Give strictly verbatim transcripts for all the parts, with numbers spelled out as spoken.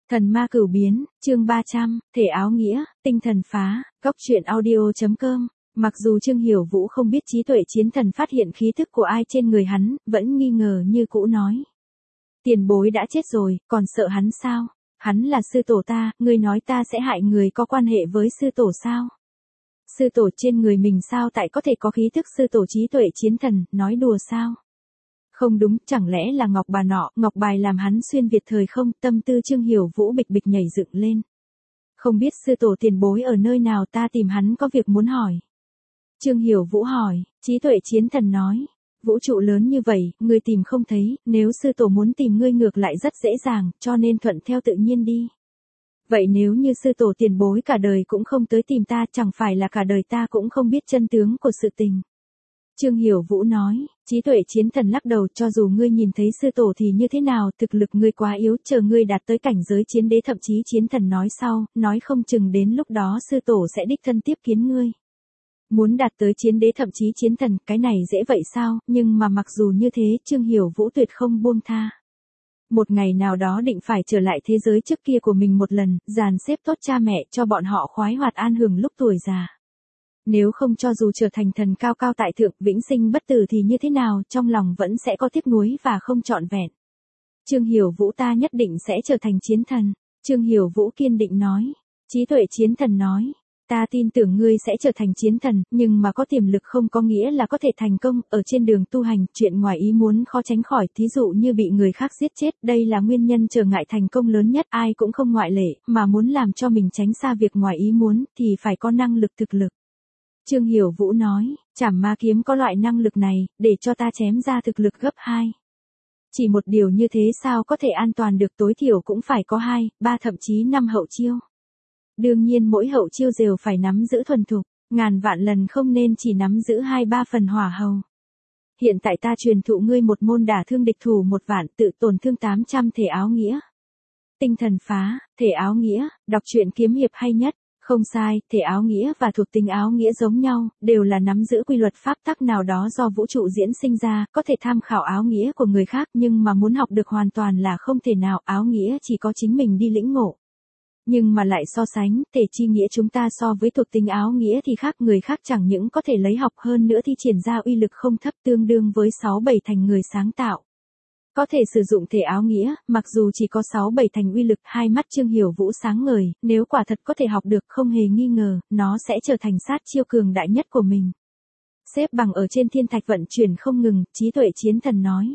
Thần ma cửu biến, chương ba trăm, thể áo nghĩa, tinh thần phá, góc truyện audio.com. Mặc dù Trương Hiểu Vũ không biết trí tuệ chiến thần phát hiện khí thức của ai trên người hắn, vẫn nghi ngờ như cũ nói. Tiền bối đã chết rồi, còn sợ hắn sao? Hắn là sư tổ ta, ngươi nói ta sẽ hại người có quan hệ với sư tổ sao? Sư tổ trên người mình sao tại có thể có khí thức sư tổ trí tuệ chiến thần, nói đùa sao? Không đúng, chẳng lẽ là ngọc bà nọ, ngọc bài làm hắn xuyên việt thời không, tâm tư Trương Hiểu Vũ bịch bịch nhảy dựng lên. Không biết sư tổ tiền bối ở nơi nào, ta tìm hắn có việc muốn hỏi. Trương Hiểu Vũ hỏi, trí tuệ chiến thần nói, vũ trụ lớn như vậy, ngươi tìm không thấy, nếu sư tổ muốn tìm ngươi ngược lại rất dễ dàng, cho nên thuận theo tự nhiên đi. Vậy nếu như sư tổ tiền bối cả đời cũng không tới tìm ta, chẳng phải là cả đời ta cũng không biết chân tướng của sự tình. Trương Hiểu Vũ nói, trí tuệ chiến thần lắc đầu, cho dù ngươi nhìn thấy sư tổ thì như thế nào, thực lực ngươi quá yếu, chờ ngươi đạt tới cảnh giới chiến đế thậm chí chiến thần nói sau, nói không chừng đến lúc đó sư tổ sẽ đích thân tiếp kiến ngươi. Muốn đạt tới chiến đế thậm chí chiến thần, cái này dễ vậy sao, nhưng mà mặc dù như thế, Trương Hiểu Vũ tuyệt không buông tha. Một ngày nào đó định phải trở lại thế giới trước kia của mình một lần, dàn xếp tốt cha mẹ cho bọn họ khoái hoạt an hưởng lúc tuổi già. Nếu không cho dù trở thành thần cao cao tại thượng, vĩnh sinh bất tử thì như thế nào, trong lòng vẫn sẽ có tiếc nuối và không trọn vẹn. Trương Hiểu Vũ ta nhất định sẽ trở thành chiến thần. Trương Hiểu Vũ kiên định nói. Trí tuệ chiến thần nói. Ta tin tưởng ngươi sẽ trở thành chiến thần, nhưng mà có tiềm lực không có nghĩa là có thể thành công, ở trên đường tu hành, chuyện ngoài ý muốn khó tránh khỏi, thí dụ như bị người khác giết chết, đây là nguyên nhân trở ngại thành công lớn nhất, ai cũng không ngoại lệ, mà muốn làm cho mình tránh xa việc ngoài ý muốn, thì phải có năng lực thực lực. Trương Hiểu Vũ nói, Trảm Ma kiếm có loại năng lực này, để cho ta chém ra thực lực gấp hai. Chỉ một điều như thế sao có thể an toàn được, tối thiểu cũng phải có hai, ba thậm chí năm hậu chiêu. Đương nhiên mỗi hậu chiêu đều phải nắm giữ thuần thục, ngàn vạn lần không nên chỉ nắm giữ hai ba phần hỏa hầu. Hiện tại ta truyền thụ ngươi một môn đả thương địch thủ một vạn, tự tổn thương tám trăm thể áo nghĩa. Tinh thần phá, thể áo nghĩa, đọc truyện kiếm hiệp hay nhất. Không sai, thể áo nghĩa và thuộc tính áo nghĩa giống nhau, đều là nắm giữ quy luật pháp tắc nào đó do vũ trụ diễn sinh ra, có thể tham khảo áo nghĩa của người khác nhưng mà muốn học được hoàn toàn là không thể nào, áo nghĩa chỉ có chính mình đi lĩnh ngộ. Nhưng mà lại so sánh, thể chi nghĩa chúng ta so với thuộc tính áo nghĩa thì khác, người khác chẳng những có thể lấy học hơn nữa thi triển ra uy lực không thấp, tương đương với sáu bảy thành người sáng tạo. Có thể sử dụng thể áo nghĩa, mặc dù chỉ có sáu bảy thành uy lực, hai mắt Trương Hiểu Vũ sáng ngời, nếu quả thật có thể học được không hề nghi ngờ, nó sẽ trở thành sát chiêu cường đại nhất của mình. Xếp bằng ở trên thiên thạch vận chuyển không ngừng, trí tuệ chiến thần nói.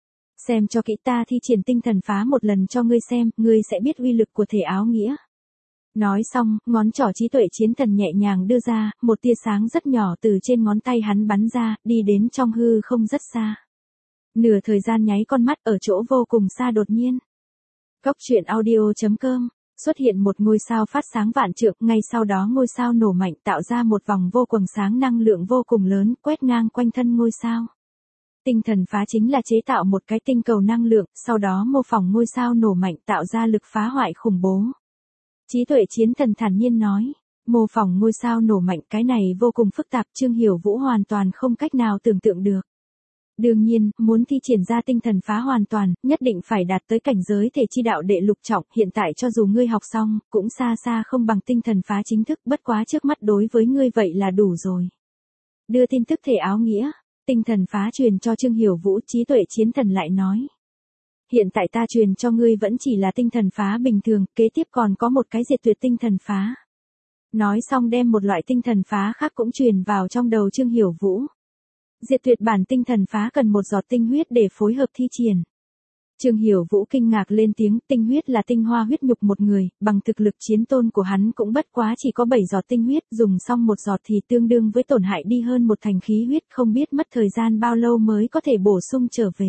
Xem cho kỹ, ta thi triển tinh thần phá một lần cho ngươi xem, ngươi sẽ biết uy lực của thể áo nghĩa. Nói xong, ngón trỏ trí tuệ chiến thần nhẹ nhàng đưa ra, một tia sáng rất nhỏ từ trên ngón tay hắn bắn ra, đi đến trong hư không rất xa. Nửa thời gian nháy con mắt ở chỗ vô cùng xa đột nhiên. Góc truyện audio.com, xuất hiện một ngôi sao phát sáng vạn trượng, ngay sau đó ngôi sao nổ mạnh tạo ra một vòng vô cùng sáng năng lượng vô cùng lớn, quét ngang quanh thân ngôi sao. Tinh thần phá chính là chế tạo một cái tinh cầu năng lượng, sau đó mô phỏng ngôi sao nổ mạnh tạo ra lực phá hoại khủng bố. Trí tuệ chiến thần thản nhiên nói, mô phỏng ngôi sao nổ mạnh cái này vô cùng phức tạp, Trương Hiểu Vũ hoàn toàn không cách nào tưởng tượng được. Đương nhiên, muốn thi triển ra tinh thần phá hoàn toàn, nhất định phải đạt tới cảnh giới thể chi đạo đệ lục trọng, hiện tại cho dù ngươi học xong, cũng xa xa không bằng tinh thần phá chính thức, bất quá trước mắt đối với ngươi vậy là đủ rồi. Đưa tin tức thể áo nghĩa, tinh thần phá truyền cho Trương Hiểu Vũ, trí tuệ chiến thần lại nói. Hiện tại ta truyền cho ngươi vẫn chỉ là tinh thần phá bình thường, kế tiếp còn có một cái diệt tuyệt tinh thần phá. Nói xong đem một loại tinh thần phá khác cũng truyền vào trong đầu Trương Hiểu Vũ. Diệt tuyệt bản tinh thần phá cần một giọt tinh huyết để phối hợp thi triển. Trương Hiểu Vũ kinh ngạc lên tiếng, tinh huyết là tinh hoa huyết nhục một người, bằng thực lực chiến tôn của hắn cũng bất quá chỉ có bảy giọt tinh huyết, dùng xong một giọt thì tương đương với tổn hại đi hơn một thành khí huyết, không biết mất thời gian bao lâu mới có thể bổ sung trở về.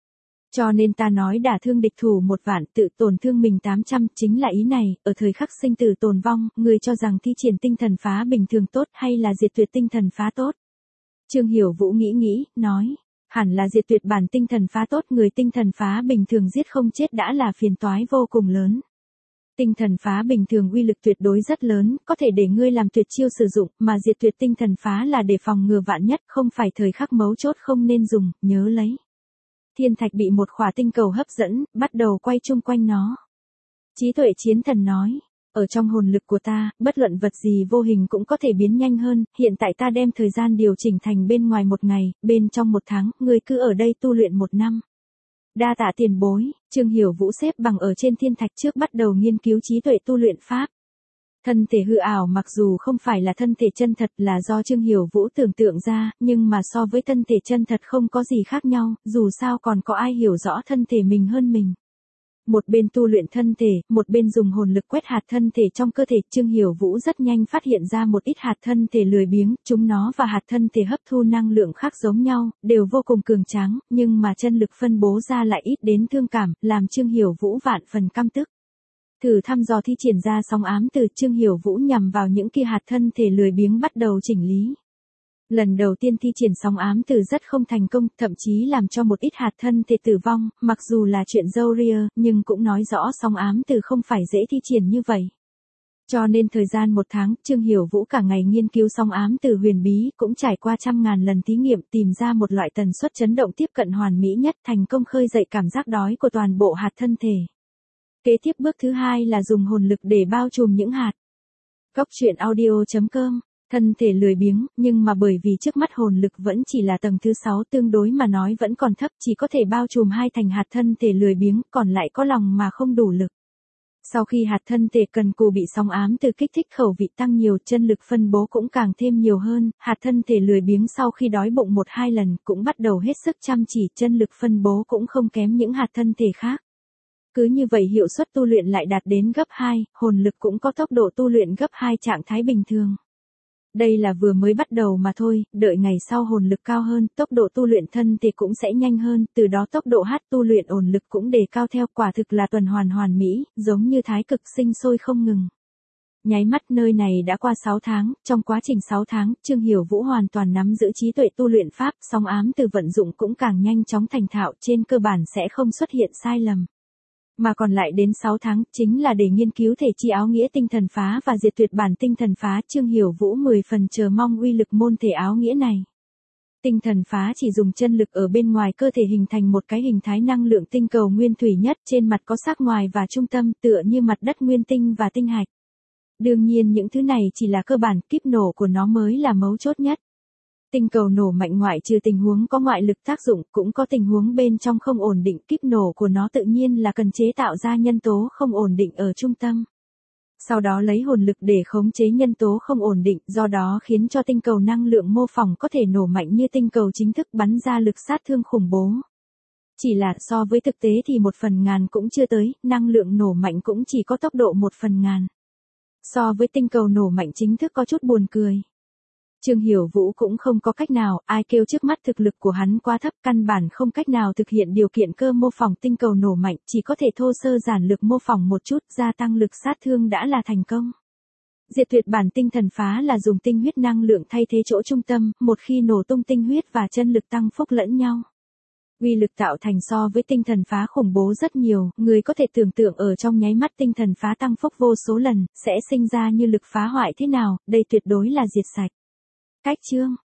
Cho nên ta nói đả thương địch thủ một vạn, tự tổn thương mình tám trăm, chính là ý này, ở thời khắc sinh tử tồn vong, người cho rằng thi triển tinh thần phá bình thường tốt hay là diệt tuyệt tinh thần phá tốt. Trương Hiểu Vũ nghĩ nghĩ, nói, hẳn là diệt tuyệt bản tinh thần phá tốt, người tinh thần phá bình thường giết không chết đã là phiền toái vô cùng lớn. Tinh thần phá bình thường uy lực tuyệt đối rất lớn, có thể để ngươi làm tuyệt chiêu sử dụng, mà diệt tuyệt tinh thần phá là để phòng ngừa vạn nhất, không phải thời khắc mấu chốt không nên dùng, nhớ lấy. Thiên thạch bị một khỏa tinh cầu hấp dẫn, bắt đầu quay chung quanh nó. Trí tuệ chiến thần nói. Ở trong hồn lực của ta, bất luận vật gì vô hình cũng có thể biến nhanh hơn, hiện tại ta đem thời gian điều chỉnh thành bên ngoài một ngày, bên trong một tháng, ngươi cứ ở đây tu luyện một năm. Đa tạ tiền bối, Trương Hiểu Vũ xếp bằng ở trên thiên thạch trước bắt đầu nghiên cứu trí tuệ tu luyện pháp. Thân thể hư ảo mặc dù không phải là thân thể chân thật là do Trương Hiểu Vũ tưởng tượng ra, nhưng mà so với thân thể chân thật không có gì khác nhau, dù sao còn có ai hiểu rõ thân thể mình hơn mình. Một bên tu luyện thân thể, một bên dùng hồn lực quét hạt thân thể trong cơ thể, Trương Hiểu Vũ rất nhanh phát hiện ra một ít hạt thân thể lười biếng, chúng nó và hạt thân thể hấp thu năng lượng khác giống nhau, đều vô cùng cường tráng, nhưng mà chân lực phân bố ra lại ít đến thương cảm, làm Trương Hiểu Vũ vạn phần căm tức. Thử thăm dò thi triển ra sóng ám từ Trương Hiểu Vũ nhằm vào những kia hạt thân thể lười biếng bắt đầu chỉnh lý. Lần đầu tiên thi triển sóng ám từ rất không thành công, thậm chí làm cho một ít hạt thân thể tử vong, mặc dù là chuyện dâu ria, nhưng cũng nói rõ sóng ám từ không phải dễ thi triển như vậy. Cho nên thời gian một tháng, Trương Hiểu Vũ cả ngày nghiên cứu sóng ám từ huyền bí, cũng trải qua trăm ngàn lần thí nghiệm tìm ra một loại tần suất chấn động tiếp cận hoàn mỹ nhất, thành công khơi dậy cảm giác đói của toàn bộ hạt thân thể. Kế tiếp bước thứ hai là dùng hồn lực để bao trùm những hạt. Góc truyện audio chấm com. Thân thể lười biếng, nhưng mà bởi vì trước mắt hồn lực vẫn chỉ là tầng thứ sáu tương đối mà nói vẫn còn thấp, chỉ có thể bao trùm hai thành hạt thân thể lười biếng, còn lại có lòng mà không đủ lực. Sau khi hạt thân thể cần cù bị sóng ám từ kích thích khẩu vị tăng nhiều, chân lực phân bố cũng càng thêm nhiều hơn, hạt thân thể lười biếng sau khi đói bụng một hai lần cũng bắt đầu hết sức chăm chỉ, chân lực phân bố cũng không kém những hạt thân thể khác. Cứ như vậy hiệu suất tu luyện lại đạt đến gấp hai, hồn lực cũng có tốc độ tu luyện gấp hai trạng thái bình thường. Đây là vừa mới bắt đầu mà thôi, đợi ngày sau hồn lực cao hơn, tốc độ tu luyện thân thì cũng sẽ nhanh hơn, từ đó tốc độ hát tu luyện hồn lực cũng đề cao theo, quả thực là tuần hoàn hoàn mỹ, giống như thái cực sinh sôi không ngừng. Nháy mắt nơi này đã qua sáu tháng, trong quá trình sáu tháng, Trương Hiểu Vũ hoàn toàn nắm giữ trí tuệ tu luyện pháp, sóng ám từ vận dụng cũng càng nhanh chóng thành thạo, trên cơ bản sẽ không xuất hiện sai lầm. Mà còn lại đến sáu tháng, chính là để nghiên cứu thể chi áo nghĩa tinh thần phá và diệt tuyệt bản tinh thần phá, Trương Hiểu Vũ mười phần chờ mong uy lực môn thể áo nghĩa này. Tinh thần phá chỉ dùng chân lực ở bên ngoài cơ thể hình thành một cái hình thái năng lượng tinh cầu nguyên thủy nhất, trên mặt có sắc ngoài và trung tâm tựa như mặt đất nguyên tinh và tinh hạch. Đương nhiên những thứ này chỉ là cơ bản, kíp nổ của nó mới là mấu chốt nhất. Tinh cầu nổ mạnh ngoại trừ tình huống có ngoại lực tác dụng, cũng có tình huống bên trong không ổn định, kíp nổ của nó tự nhiên là cần chế tạo ra nhân tố không ổn định ở trung tâm. Sau đó lấy hồn lực để khống chế nhân tố không ổn định, do đó khiến cho tinh cầu năng lượng mô phỏng có thể nổ mạnh như tinh cầu chính thức bắn ra lực sát thương khủng bố. Chỉ là so với thực tế thì một phần ngàn cũng chưa tới, năng lượng nổ mạnh cũng chỉ có tốc độ một phần ngàn. So với tinh cầu nổ mạnh chính thức có chút buồn cười. Trương Hiểu Vũ cũng không có cách nào, ai kêu trước mắt thực lực của hắn quá thấp, căn bản không cách nào thực hiện điều kiện cơ mô phỏng tinh cầu nổ mạnh, chỉ có thể thô sơ giản lược mô phỏng một chút, gia tăng lực sát thương đã là thành công. Diệt tuyệt bản tinh thần phá là dùng tinh huyết năng lượng thay thế chỗ trung tâm, một khi nổ tung tinh huyết và chân lực tăng phúc lẫn nhau. Uy lực tạo thành so với tinh thần phá khủng bố rất nhiều, người có thể tưởng tượng ở trong nháy mắt tinh thần phá tăng phúc vô số lần, sẽ sinh ra như lực phá hoại thế nào, đây tuyệt đối là diệt sạch. Cách chương